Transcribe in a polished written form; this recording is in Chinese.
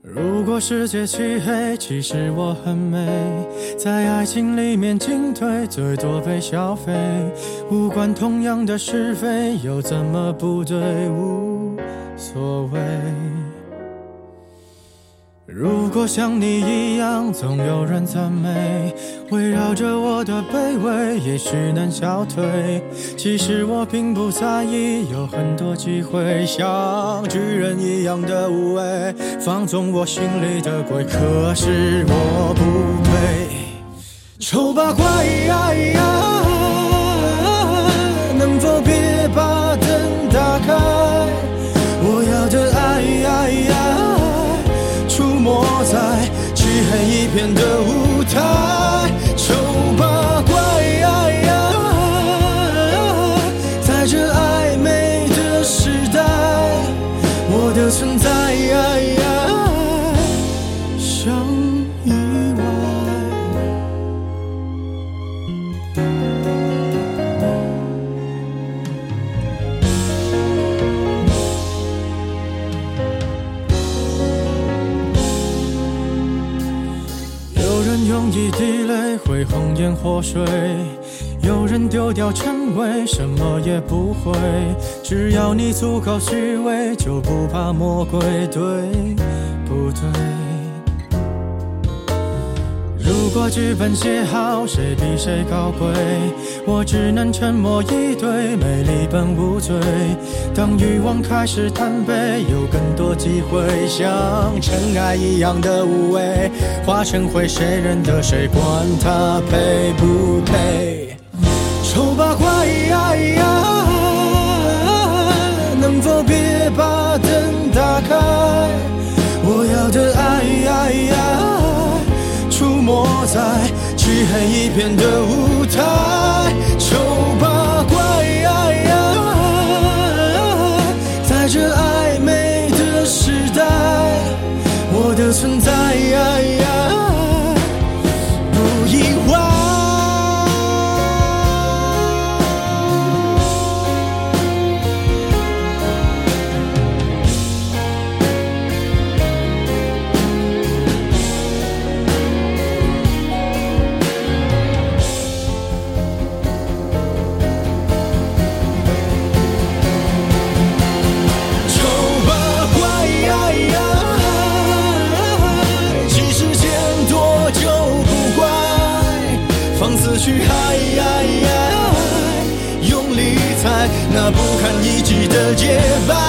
如果世界漆黑，其实我很美，在爱情里面进退，最多被消费，无关同样的是非，又怎么不对，无所谓。如果像你一样，总有人赞美，围绕着我的卑微，也许能消退。其实我并不在意，有很多机会，像巨人一样的无畏，放纵我心里的鬼，可是我不配。丑八怪，能否别把灯打开？我要的爱出没在漆黑一片的舞台，丑八怪，在这暧昧的时代，我的存在像意外。有人用一滴泪会红颜祸水，有人丢掉称谓，什么也不会。只要你足够虚伪，就不怕魔鬼，对不对？如果剧本写好，谁比谁高贵？我只能沉默以对，美丽本无罪。当欲望开始贪杯，有更多机会，像尘埃一样的无畏，化成灰，谁认得谁？管他配不配？丑八怪，能否别把灯打开？我要的爱出没在漆黑一片的舞台，丑八怪，在这暧昧的时代，我的存在不意外。放肆去爱，用力踩那不堪一击的洁白。